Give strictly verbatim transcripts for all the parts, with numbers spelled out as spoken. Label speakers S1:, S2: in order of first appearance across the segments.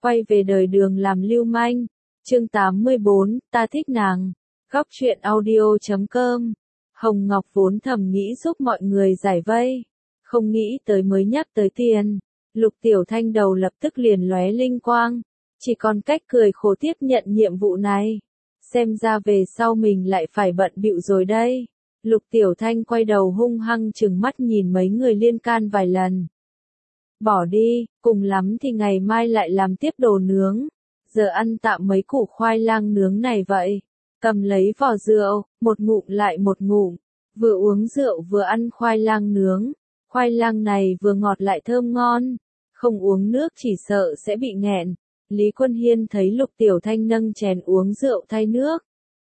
S1: Quay về đời đường làm lưu manh. Chương tám mươi bốn, ta thích nàng. Góc truyện audio chấm com. Hồng Ngọc vốn thầm nghĩ giúp mọi người giải vây, không nghĩ tới mới nhắc tới tiền, Lục Tiểu Thanh đầu lập tức liền lóe linh quang, chỉ còn cách cười khổ tiếp nhận nhiệm vụ này. Xem ra về sau mình lại phải bận bịu rồi đây. Lục Tiểu Thanh quay đầu hung hăng trừng mắt nhìn mấy người liên can vài lần. Bỏ đi, cùng lắm thì ngày mai lại làm tiếp đồ nướng. Giờ ăn tạm mấy củ khoai lang nướng này vậy. Cầm lấy vỏ rượu, một ngụm lại một ngụm. Vừa uống rượu vừa ăn khoai lang nướng. Khoai lang này vừa ngọt lại thơm ngon. Không uống nước chỉ sợ sẽ bị nghẹn. Lý Quân Hiên thấy Lục Tiểu Thanh nâng chén uống rượu thay nước.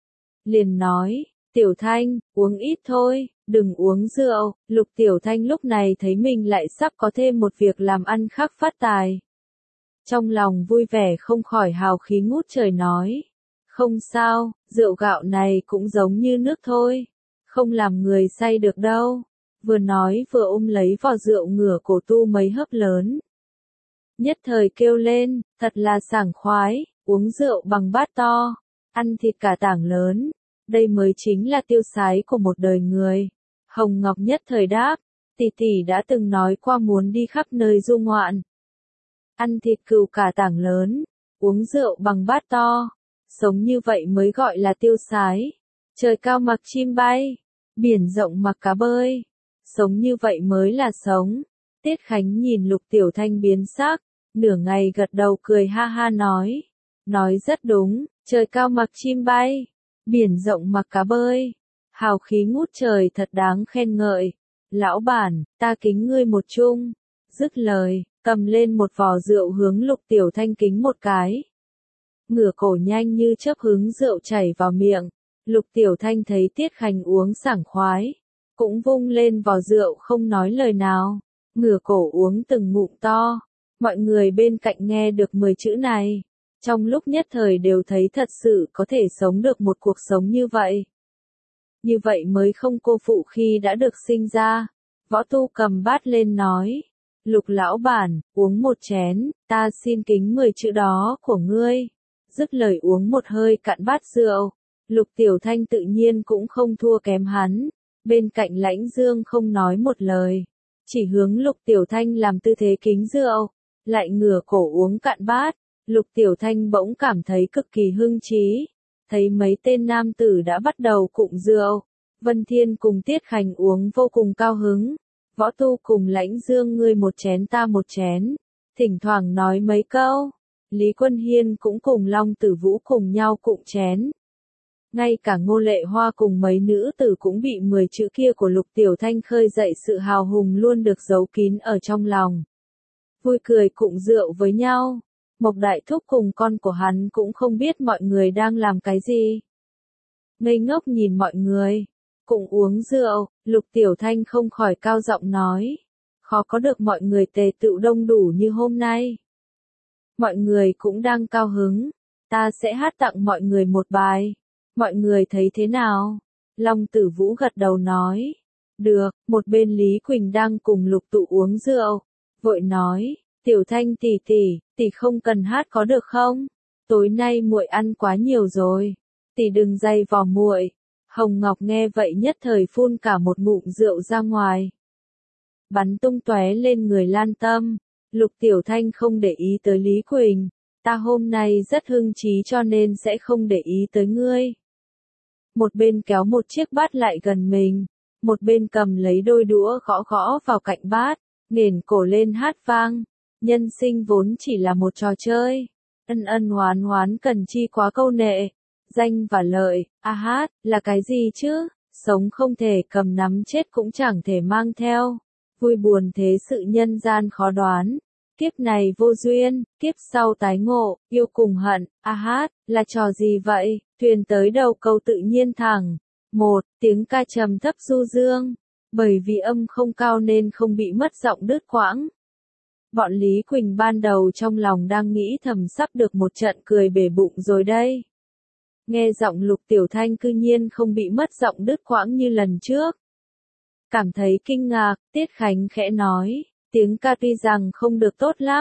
S1: Liền nói, Tiểu Thanh, uống ít thôi, đừng uống rượu. Lục Tiểu Thanh lúc này thấy mình lại sắp có thêm một việc làm ăn khác phát tài. Trong lòng vui vẻ không khỏi hào khí ngút trời nói. Không sao, rượu gạo này cũng giống như nước thôi. Không làm người say được đâu. Vừa nói vừa ôm lấy vò rượu ngửa cổ tu mấy hớp lớn. Nhất thời kêu lên, thật là sảng khoái, uống rượu bằng bát to, ăn thịt cả tảng lớn. Đây mới chính là tiêu sái của một đời người. Hồng Ngọc nhất thời đáp, tỷ tỷ đã từng nói qua muốn đi khắp nơi du ngoạn. Ăn thịt cừu cả tảng lớn, uống rượu bằng bát to, sống như vậy mới gọi là tiêu sái. Trời cao mặc chim bay, biển rộng mặc cá bơi, sống như vậy mới là sống. Tiết Khánh nhìn Lục Tiểu Thanh biến sắc, nửa ngày gật đầu cười ha ha nói. Nói rất đúng, trời cao mặc chim bay, biển rộng mặc cá bơi, hào khí ngút trời thật đáng khen ngợi. Lão bản, ta kính ngươi một chung. Dứt lời, cầm lên một vò rượu hướng Lục Tiểu Thanh kính một cái. Ngửa cổ nhanh như chớp hứng rượu chảy vào miệng. Lục Tiểu Thanh thấy Tiết Khánh uống sảng khoái, cũng vung lên vò rượu không nói lời nào, ngửa cổ uống từng ngụm to. Mọi người bên cạnh nghe được mười chữ này, trong lúc nhất thời đều thấy thật sự có thể sống được một cuộc sống như vậy. Như vậy mới không cô phụ khi đã được sinh ra. Võ Tu cầm bát lên nói, Lục lão bản, uống một chén, ta xin kính mười chữ đó của ngươi. Dứt lời uống một hơi cạn bát rượu. Lục Tiểu Thanh tự nhiên cũng không thua kém hắn. Bên cạnh Lãnh Dương không nói một lời, chỉ hướng Lục Tiểu Thanh làm tư thế kính rượu, lại ngửa cổ uống cạn bát. Lục Tiểu Thanh bỗng cảm thấy cực kỳ hưng trí, thấy mấy tên nam tử đã bắt đầu cụng rượu. Vân Thiên cùng Tiết Khánh uống vô cùng cao hứng. Võ Tu cùng Lãnh Dương ngươi một chén ta một chén, thỉnh thoảng nói mấy câu. Lý Quân Hiên cũng cùng Long Tử Vũ cùng nhau cụng chén. Ngay cả Ngô Lệ Hoa cùng mấy nữ tử cũng bị mười chữ kia của Lục Tiểu Thanh khơi dậy sự hào hùng luôn được giấu kín ở trong lòng. Vui cười cụng rượu với nhau. Mộc Đại Thúc cùng con của hắn cũng không biết mọi người đang làm cái gì. Ngây ngốc nhìn mọi người, cùng uống rượu. Lục Tiểu Thanh không khỏi cao giọng nói. Khó có được mọi người tề tựu đông đủ như hôm nay. Mọi người cũng đang cao hứng. Ta sẽ hát tặng mọi người một bài. Mọi người thấy thế nào? Long Tử Vũ gật đầu nói. Được. Một bên Lý Quỳnh đang cùng Lục Tụ uống rượu, vội nói. Tiểu Thanh tỷ tỷ, tỷ không cần hát có được không? Tối nay muội ăn quá nhiều rồi. Tỷ đừng dày vò muội. Hồng Ngọc nghe vậy nhất thời phun cả một ngụm rượu ra ngoài, bắn tung tóe lên người Lan Tâm. Lục Tiểu Thanh không để ý tới Lý Quỳnh. Ta hôm nay rất hưng trí cho nên sẽ không để ý tới ngươi. Một bên kéo một chiếc bát lại gần mình, một bên cầm lấy đôi đũa gõ gõ vào cạnh bát, nghển cổ lên hát vang. Nhân sinh vốn chỉ là một trò chơi, ân ân hoán hoán cần chi quá câu nệ. Danh và lợi, a hát, là cái gì chứ? Sống không thể cầm nắm chết cũng chẳng thể mang theo. Vui buồn thế sự nhân gian khó đoán. Kiếp này vô duyên, kiếp sau tái ngộ, yêu cùng hận, a hát, là trò gì vậy? Thuyền tới đầu câu tự nhiên thẳng. Một, tiếng ca trầm thấp du dương. Bởi vì âm không cao nên không bị mất giọng đứt quãng. Bọn Lý Quỳnh ban đầu trong lòng đang nghĩ thầm sắp được một trận cười bể bụng rồi đây. Nghe giọng Lục Tiểu Thanh cư nhiên không bị mất giọng đứt quãng như lần trước. Cảm thấy kinh ngạc, Tiết Khánh khẽ nói, tiếng ca tuy rằng không được tốt lắm,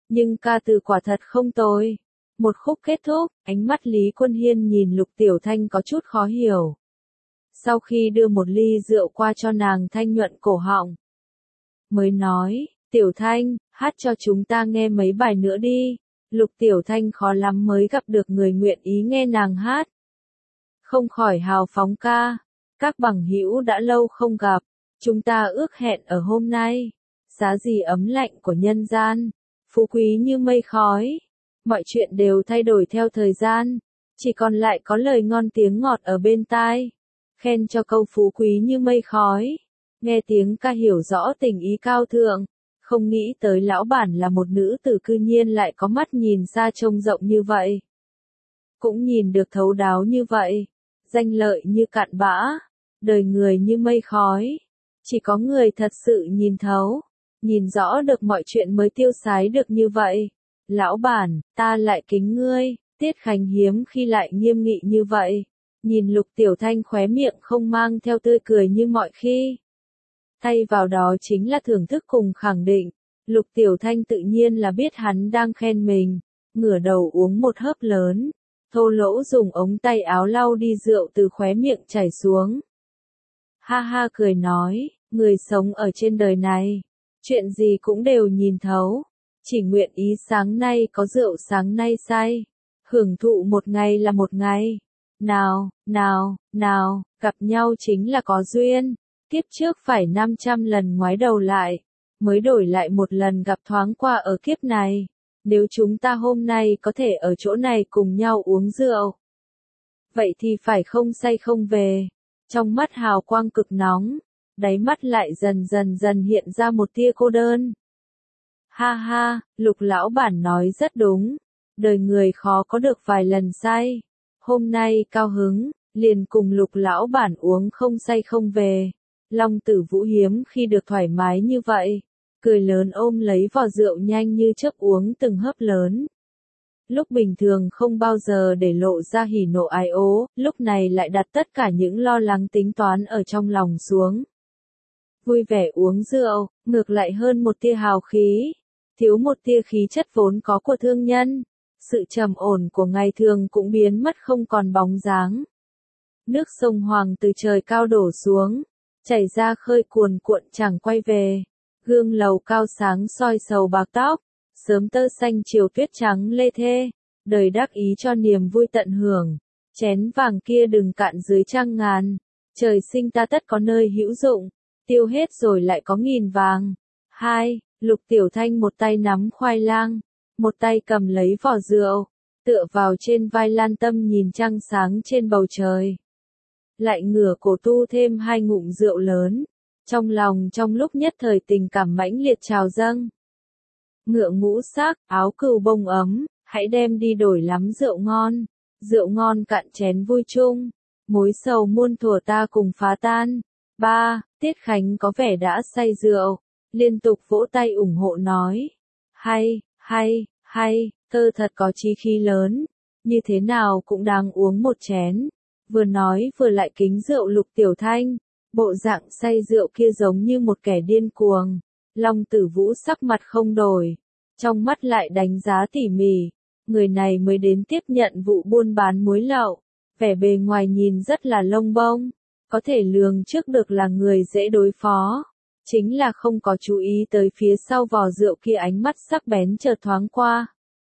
S1: nhưng ca từ quả thật không tồi. Một khúc kết thúc, ánh mắt Lý Quân Hiên nhìn Lục Tiểu Thanh có chút khó hiểu. Sau khi đưa một ly rượu qua cho nàng thanh nhuận cổ họng, mới nói, Tiểu Thanh, hát cho chúng ta nghe mấy bài nữa đi. Lục Tiểu Thanh khó lắm mới gặp được người nguyện ý nghe nàng hát. Không khỏi hào phóng ca, các bằng hữu đã lâu không gặp, chúng ta ước hẹn ở hôm nay. Giá gì ấm lạnh của nhân gian, phú quý như mây khói. Mọi chuyện đều thay đổi theo thời gian, chỉ còn lại có lời ngon tiếng ngọt ở bên tai. Khen cho câu phú quý như mây khói. Nghe tiếng ca hiểu rõ tình ý cao thượng. Không nghĩ tới lão bản là một nữ tử cư nhiên lại có mắt nhìn xa trông rộng như vậy. Cũng nhìn được thấu đáo như vậy. Danh lợi như cạn bã. Đời người như mây khói. Chỉ có người thật sự nhìn thấu. Nhìn rõ được mọi chuyện mới tiêu sái được như vậy. Lão bản, ta lại kính ngươi. Tiết Khánh hiếm khi lại nghiêm nghị như vậy. Nhìn Lục Tiểu Thanh khóe miệng không mang theo tươi cười như mọi khi. Thay vào đó chính là thưởng thức cùng khẳng định. Lục Tiểu Thanh tự nhiên là biết hắn đang khen mình. Ngửa đầu uống một hớp lớn. Thô lỗ dùng ống tay áo lau đi rượu từ khóe miệng chảy xuống. Ha ha cười nói, người sống ở trên đời này. Chuyện gì cũng đều nhìn thấu. Chỉ nguyện ý sáng nay có rượu sáng nay say. Hưởng thụ một ngày là một ngày. Nào, nào, nào, gặp nhau chính là có duyên. Kiếp trước phải năm trăm lần ngoái đầu lại, mới đổi lại một lần gặp thoáng qua ở kiếp này. Nếu chúng ta hôm nay có thể ở chỗ này cùng nhau uống rượu, vậy thì phải không say không về. Trong mắt hào quang cực nóng, đáy mắt lại dần dần dần hiện ra một tia cô đơn. Ha ha, Lục lão bản nói rất đúng. Đời người khó có được vài lần say. Hôm nay cao hứng, liền cùng Lục lão bản uống không say không về. Long Tử Vũ hiếm khi được thoải mái như vậy. Cười lớn ôm lấy vò rượu nhanh như chớp uống từng hớp lớn. Lúc bình thường không bao giờ để lộ ra hỉ nộ ái ố, lúc này lại đặt tất cả những lo lắng tính toán ở trong lòng xuống. Vui vẻ uống rượu, ngược lại hơn một tia hào khí, thiếu một tia khí chất vốn có của thương nhân. Sự trầm ổn của ngày thường cũng biến mất không còn bóng dáng. Nước sông Hoàng từ trời cao đổ xuống, chảy ra khơi cuồn cuộn chẳng quay về. Gương lầu cao sáng soi sầu bạc tóc, sớm tơ xanh chiều tuyết trắng lê thê. Đời đắc ý cho niềm vui tận hưởng, chén vàng kia đừng cạn dưới trăng ngàn. Trời sinh ta tất có nơi hữu dụng, tiêu hết rồi lại có nghìn vàng. Hai, Lục Tiểu Thanh một tay nắm khoai lang, một tay cầm lấy vò rượu, tựa vào trên vai Lan Tâm nhìn trăng sáng trên bầu trời. Lại ngửa cổ tu thêm hai ngụm rượu lớn, trong lòng trong lúc nhất thời tình cảm mãnh liệt trào dâng. Ngựa ngũ sắc, áo cừu bông ấm, hãy đem đi đổi lắm rượu ngon. Rượu ngon cạn chén vui chung, mối sầu muôn thuở ta cùng phá tan. Ba, Tiết Khánh có vẻ đã say rượu, liên tục vỗ tay ủng hộ nói. Hay, hay, hay, thơ thật có chí khí lớn, như thế nào cũng đang uống một chén. Vừa nói vừa lại kính rượu Lục Tiểu Thanh, bộ dạng say rượu kia giống như một kẻ điên cuồng. Long Tử Vũ sắc mặt không đổi, trong mắt lại đánh giá tỉ mỉ. Người này mới đến tiếp nhận vụ buôn bán muối lậu, vẻ bề ngoài nhìn rất là lông bông, có thể lường trước được là người dễ đối phó. Chính là không có chú ý tới phía sau vò rượu kia ánh mắt sắc bén chợt thoáng qua.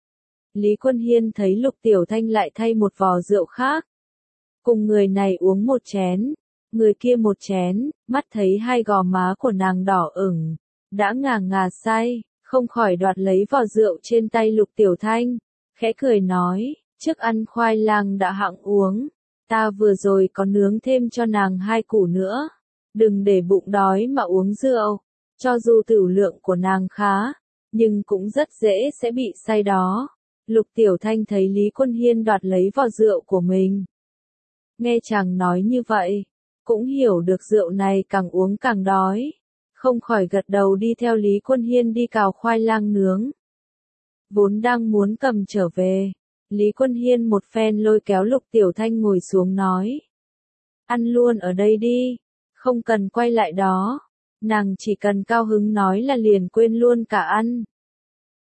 S1: Lý Quân Hiên thấy Lục Tiểu Thanh lại thay một vò rượu khác. Cùng người này uống một chén, người kia một chén, mắt thấy hai gò má của nàng đỏ ửng, đã ngà ngà say, không khỏi đoạt lấy vò rượu trên tay Lục Tiểu Thanh, khẽ cười nói, trước ăn khoai lang đã hẵng uống, ta vừa rồi có nướng thêm cho nàng hai củ nữa, đừng để bụng đói mà uống rượu, cho dù tửu lượng của nàng khá, nhưng cũng rất dễ sẽ bị say đó. Lục Tiểu Thanh thấy Lý Quân Hiên đoạt lấy vò rượu của mình. Nghe chàng nói như vậy, cũng hiểu được rượu này càng uống càng đói, không khỏi gật đầu đi theo Lý Quân Hiên đi cào khoai lang nướng. Vốn đang muốn cầm trở về, Lý Quân Hiên một phen lôi kéo Lục Tiểu Thanh ngồi xuống nói. Ăn luôn ở đây đi, không cần quay lại đó, nàng chỉ cần cao hứng nói là liền quên luôn cả ăn.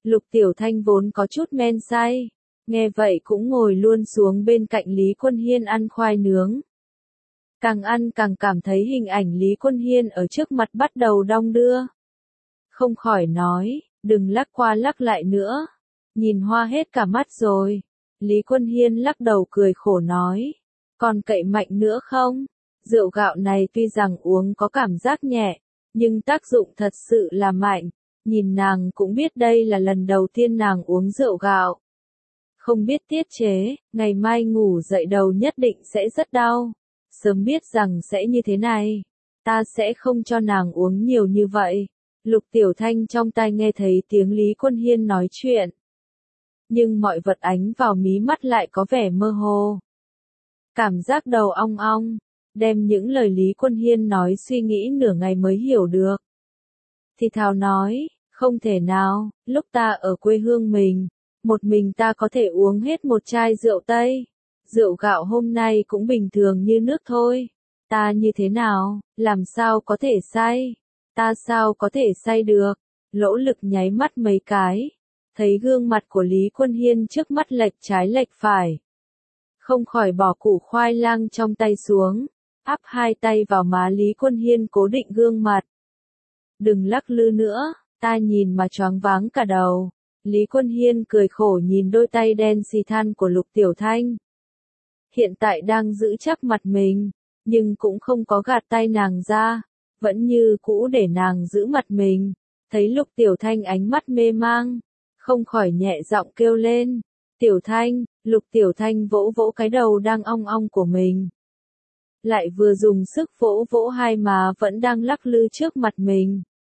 S1: Lục Tiểu Thanh vốn có chút men say, nghe vậy cũng ngồi luôn xuống bên cạnh Lý Quân Hiên ăn khoai nướng. Càng ăn càng cảm thấy hình ảnh Lý Quân Hiên ở trước mặt bắt đầu đong đưa. Không khỏi nói, đừng lắc qua lắc lại nữa, nhìn hoa hết cả mắt rồi. Lý Quân Hiên lắc đầu cười khổ nói, còn cậy mạnh nữa không? Rượu gạo này tuy rằng uống có cảm giác nhẹ, nhưng tác dụng thật sự là mạnh. Nhìn nàng cũng biết đây là lần đầu tiên nàng uống rượu gạo. Không biết tiết chế, ngày mai ngủ dậy đầu nhất định sẽ rất đau. Sớm biết rằng sẽ như thế này, ta sẽ không cho nàng uống nhiều như vậy. Lục Tiểu Thanh trong tai nghe thấy tiếng Lý Quân Hiên nói chuyện. Nhưng mọi vật ánh vào mí mắt lại có vẻ mơ hồ. Cảm giác đầu ong ong, đem những lời Lý Quân Hiên nói suy nghĩ nửa ngày mới hiểu được. Thì thào nói, không thể nào, lúc ta ở quê hương mình, một mình ta có thể uống hết một chai rượu Tây. Rượu gạo hôm nay cũng bình thường như nước thôi. Ta như thế nào, làm sao có thể say? Ta sao có thể say được? Lỗ Lực nháy mắt mấy cái, thấy gương mặt của Lý Quân Hiên trước mắt lệch trái lệch phải. Không khỏi bỏ củ khoai lang trong tay xuống, áp hai tay vào má Lý Quân Hiên cố định gương mặt. Đừng lắc lư nữa, ta nhìn mà choáng váng cả đầu. Lý Quân Hiên cười khổ nhìn đôi tay đen xì than của Lục Tiểu Thanh. Hiện tại đang giữ chắc mặt mình, nhưng cũng không có gạt tay nàng ra, vẫn như cũ để nàng giữ mặt mình. Thấy Lục Tiểu Thanh ánh mắt mê mang, không khỏi nhẹ giọng kêu lên, Tiểu Thanh. Lục Tiểu Thanh vỗ vỗ cái đầu đang ong ong của mình. Lại vừa dùng sức vỗ vỗ hai má vẫn đang lắc lư trước mặt mình.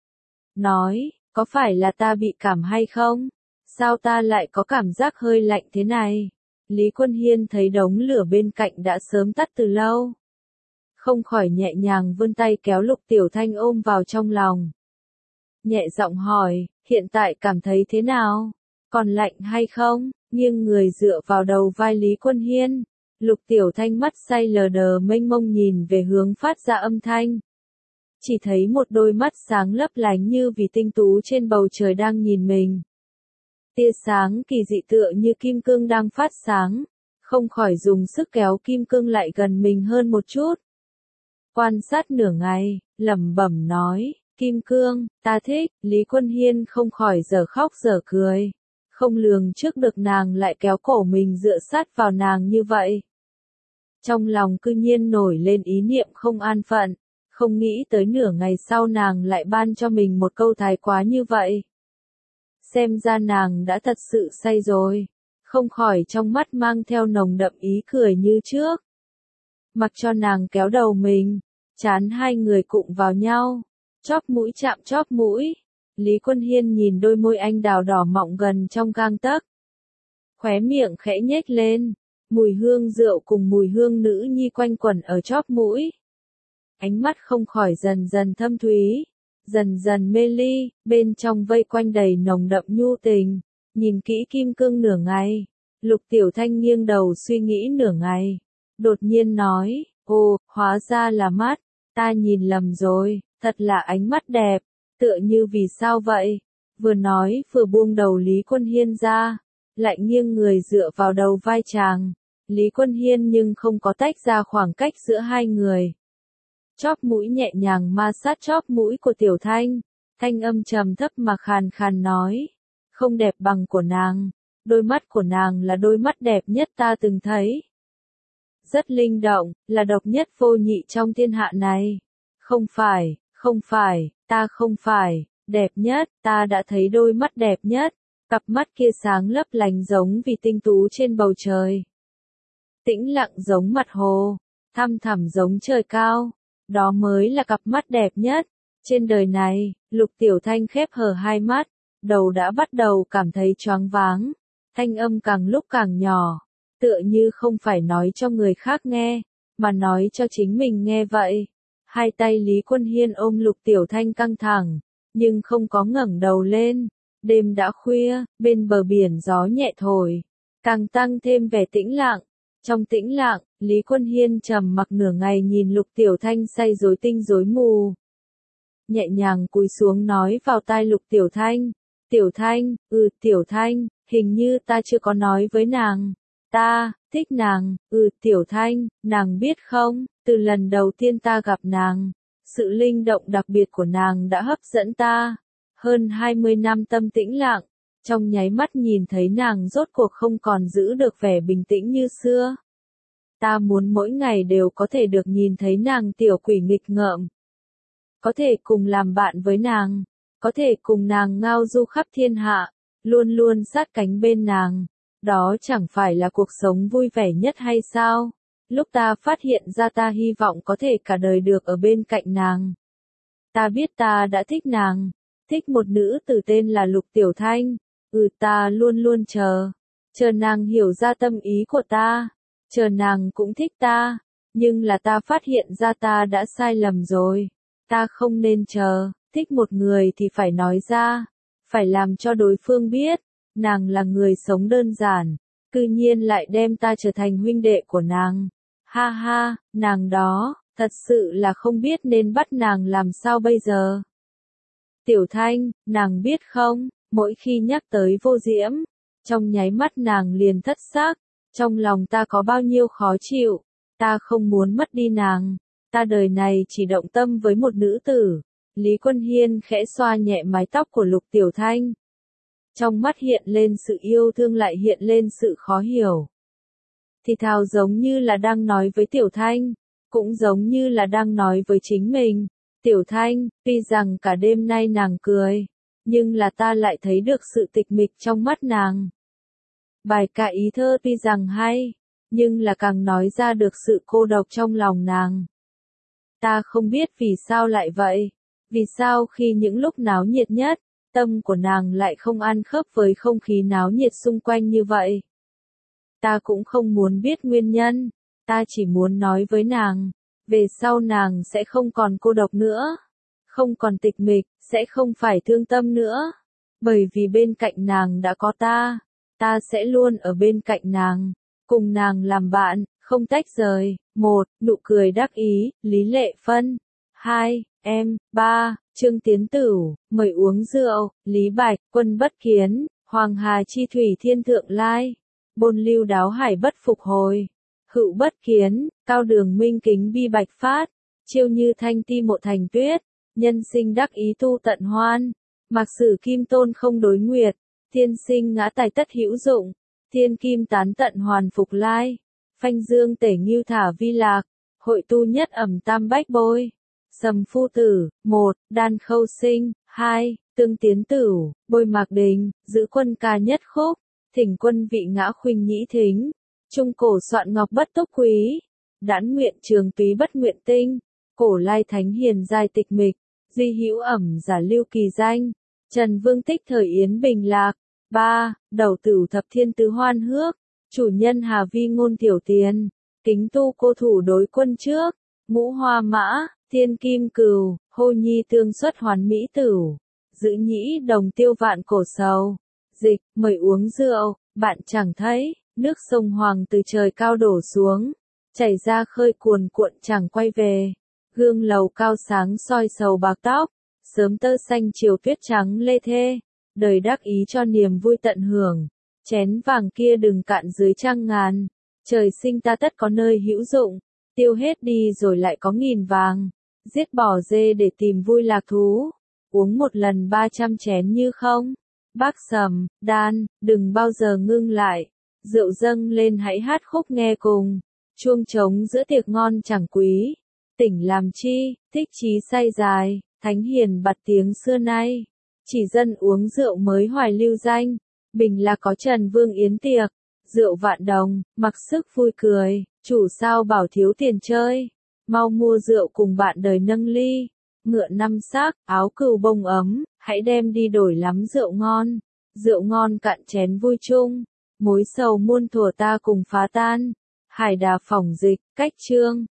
S1: Nói, có phải là ta bị cảm hay không? Sao ta lại có cảm giác hơi lạnh thế này? Lý Quân Hiên thấy đống lửa bên cạnh đã sớm tắt từ lâu. Không khỏi nhẹ nhàng vươn tay kéo Lục Tiểu Thanh ôm vào trong lòng. Nhẹ giọng hỏi, hiện tại cảm thấy thế nào? Còn lạnh hay không? Nghiêng người dựa vào đầu vai Lý Quân Hiên. Lục Tiểu Thanh mắt say lờ đờ mênh mông nhìn về hướng phát ra âm thanh. Chỉ thấy một đôi mắt sáng lấp lánh như vì tinh tú trên bầu trời đang nhìn mình. Tia sáng kỳ dị tựa như kim cương đang phát sáng, không khỏi dùng sức kéo kim cương lại gần mình hơn một chút. Quan sát nửa ngày, lẩm bẩm nói, kim cương, ta thích. Lý Quân Hiên không khỏi dở khóc dở cười, không lường trước được nàng lại kéo cổ mình dựa sát vào nàng như vậy. Trong lòng cư nhiên nổi lên ý niệm không an phận, không nghĩ tới nửa ngày sau nàng lại ban cho mình một câu thái quá như vậy. Xem ra nàng đã thật sự say rồi, không khỏi trong mắt mang theo nồng đậm ý cười như trước. Mặc cho nàng kéo đầu mình, chán hai người cụng vào nhau, chóp mũi chạm chóp mũi. Lý Quân Hiên nhìn đôi môi anh đào đỏ mọng gần trong gang tấc, khóe miệng khẽ nhếch lên, mùi hương rượu cùng mùi hương nữ nhi quanh quẩn ở chóp mũi. Ánh mắt không khỏi dần dần thâm thúy, dần dần mê ly, bên trong vây quanh đầy nồng đậm nhu tình. Nhìn kỹ kim cương nửa ngày, Lục Tiểu Thanh nghiêng đầu suy nghĩ nửa ngày, đột nhiên nói, ồ, hóa ra là mắt, ta nhìn lầm rồi, thật là ánh mắt đẹp, tựa như vì sao vậy? Vừa nói vừa buông đầu Lý Quân Hiên ra, lại nghiêng người dựa vào đầu vai chàng. Lý Quân Hiên nhưng không có tách ra khoảng cách giữa hai người. Chóp mũi nhẹ nhàng ma sát chóp mũi của Tiểu Thanh, thanh âm trầm thấp mà khàn khàn nói, không đẹp bằng của nàng, đôi mắt của nàng là đôi mắt đẹp nhất ta từng thấy. Rất linh động, là độc nhất vô nhị trong thiên hạ này. Không phải, không phải, ta không phải, đẹp nhất, ta đã thấy đôi mắt đẹp nhất, cặp mắt kia sáng lấp lánh giống vì tinh tú trên bầu trời. Tĩnh lặng giống mặt hồ, thăm thẳm giống trời cao, đó mới là cặp mắt đẹp nhất. Trên đời này, Lục Tiểu Thanh khép hờ hai mắt, đầu đã bắt đầu cảm thấy choáng váng, thanh âm càng lúc càng nhỏ, tựa như không phải nói cho người khác nghe, mà nói cho chính mình nghe vậy. Hai tay Lý Quân Hiên ôm Lục Tiểu Thanh căng thẳng, nhưng không có ngẩng đầu lên. Đêm đã khuya, bên bờ biển gió nhẹ thổi, càng tăng thêm vẻ tĩnh lặng. Trong tĩnh lặng, Lý Quân Hiên trầm mặc nửa ngày nhìn Lục Tiểu Thanh say rối tinh rối mù. Nhẹ nhàng cúi xuống nói vào tai Lục Tiểu Thanh, Tiểu Thanh, ừ Tiểu Thanh, hình như ta chưa có nói với nàng. Ta, thích nàng, ừ Tiểu Thanh, nàng biết không, từ lần đầu tiên ta gặp nàng, sự linh động đặc biệt của nàng đã hấp dẫn ta. Hơn hai mươi năm tâm tĩnh lặng, trong nháy mắt nhìn thấy nàng rốt cuộc không còn giữ được vẻ bình tĩnh như xưa. Ta muốn mỗi ngày đều có thể được nhìn thấy nàng tiểu quỷ nghịch ngợm. Có thể cùng làm bạn với nàng, có thể cùng nàng ngao du khắp thiên hạ, luôn luôn sát cánh bên nàng. Đó chẳng phải là cuộc sống vui vẻ nhất hay sao? Lúc ta phát hiện ra ta hy vọng có thể cả đời được ở bên cạnh nàng. Ta biết ta đã thích nàng, thích một nữ tử tên là Lục Tiểu Thanh. Ừ ta luôn luôn chờ, chờ nàng hiểu ra tâm ý của ta, chờ nàng cũng thích ta, nhưng là ta phát hiện ra ta đã sai lầm rồi. Ta không nên chờ, thích một người thì phải nói ra, phải làm cho đối phương biết, nàng là người sống đơn giản, cư nhiên lại đem ta trở thành huynh đệ của nàng. Ha ha, nàng đó, thật sự là không biết nên bắt nàng làm sao bây giờ. Tiểu Thanh, nàng biết không, mỗi khi nhắc tới Vô Diễm, trong nháy mắt nàng liền thất xác, trong lòng ta có bao nhiêu khó chịu, ta không muốn mất đi nàng, ta đời này chỉ động tâm với một nữ tử. Lý Quân Hiên khẽ xoa nhẹ mái tóc của Lục Tiểu Thanh. Trong mắt hiện lên sự yêu thương lại hiện lên sự khó hiểu. Thì thào giống như là đang nói với Tiểu Thanh, cũng giống như là đang nói với chính mình. Tiểu Thanh, tuy rằng cả đêm nay nàng cười, nhưng là ta lại thấy được sự tịch mịch trong mắt nàng. Bài ca ý thơ tuy rằng hay, nhưng là càng nói ra được sự cô độc trong lòng nàng. Ta không biết vì sao lại vậy, vì sao khi những lúc náo nhiệt nhất, tâm của nàng lại không ăn khớp với không khí náo nhiệt xung quanh như vậy. Ta cũng không muốn biết nguyên nhân, ta chỉ muốn nói với nàng, về sau nàng sẽ không còn cô độc nữa, không còn tịch mịch, sẽ không phải thương tâm nữa, bởi vì bên cạnh nàng đã có ta, ta sẽ luôn ở bên cạnh nàng, cùng nàng làm bạn, không tách rời. Một, nụ cười đắc ý, Lý Lệ Phân. Hai, em. Ba, Trương Tiến Tửu, mời uống rượu, Lý Bạch, Quân Bất Kiến, Hoàng Hà Chi Thủy Thiên Thượng Lai, Bôn Lưu Đáo Hải Bất Phục Hồi, Hữu Bất Kiến, Cao Đường Minh Kính Bi Bạch Phát, Chiêu Như Thanh Ti Mộ Thành Tuyết, Nhân Sinh Đắc Ý Tu Tận Hoan, Mạc Sử Kim Tôn Không Đối Nguyệt, Thiên Sinh Ngã Tài Tất Hữu Dụng, Thiên Kim Tán Tận Hoàn Phục Lai, Phanh Dương Tể Ngưu Thả Vi Lạc, Hội Tu Nhất Ẩm Tam Bách Bôi, Sầm Phu Tử. Một, Đan Khâu Sinh. Hai, Tương Tiến Tửu, Bôi Mạc Đình, Giữ Quân Ca Nhất Khúc, Thỉnh Quân Vị Ngã Khuynh Nhĩ Thính, Trung Cổ Soạn Ngọc Bất Túc Quý, Đãn Nguyện Trường Túy Bất Nguyện Tinh, Cổ Lai Thánh Hiền Giai Tịch Mịch, Duy Hữu Ẩm Giả Lưu Kỳ Danh, Trần Vương Tích Thời Yến Bình Lạc. Ba, Đầu Tửu Thập Thiên Tứ Hoan Hước, Chủ Nhân Hà Vi Ngôn Tiểu Tiền, Kính Tu Cô Thủ Đối Quân Trước, Ngũ Hoa Mã, Thiên Kim Cừu, Hô Nhi Tương Xuất Hoàn Mỹ Tửu, Giữ Nhĩ Đồng Tiêu Vạn Cổ Sầu. Dịch, mời uống rượu, bạn chẳng thấy, nước sông Hoàng từ trời cao đổ xuống, chảy ra khơi cuồn cuộn chẳng quay về, gương lầu cao sáng soi sầu bạc tóc, sớm tơ xanh chiều tuyết trắng lê thê, đời đắc ý cho niềm vui tận hưởng, chén vàng kia đừng cạn dưới trăng ngàn, trời sinh ta tất có nơi hữu dụng, tiêu hết đi rồi lại có nghìn vàng, giết bò dê để tìm vui lạc thú, uống một lần ba trăm chén như không. Bác Sầm, Đan, đừng bao giờ ngưng lại, rượu dâng lên hãy hát khúc nghe cùng, chuông trống giữa tiệc ngon chẳng quý, tỉnh làm chi, thích chí say dài, thánh hiền bặt tiếng xưa nay, chỉ dân uống rượu mới hoài lưu danh, bình là có Trần Vương yến tiệc, rượu vạn đồng, mặc sức vui cười, chủ sao bảo thiếu tiền chơi, mau mua rượu cùng bạn đời nâng ly. Ngựa năm sắc, áo cừu bông ấm, hãy đem đi đổi lắm rượu ngon. Rượu ngon cạn chén vui chung, mối sầu muôn thuở ta cùng phá tan. Hải Đà Phỏng Dịch, Cách Chương.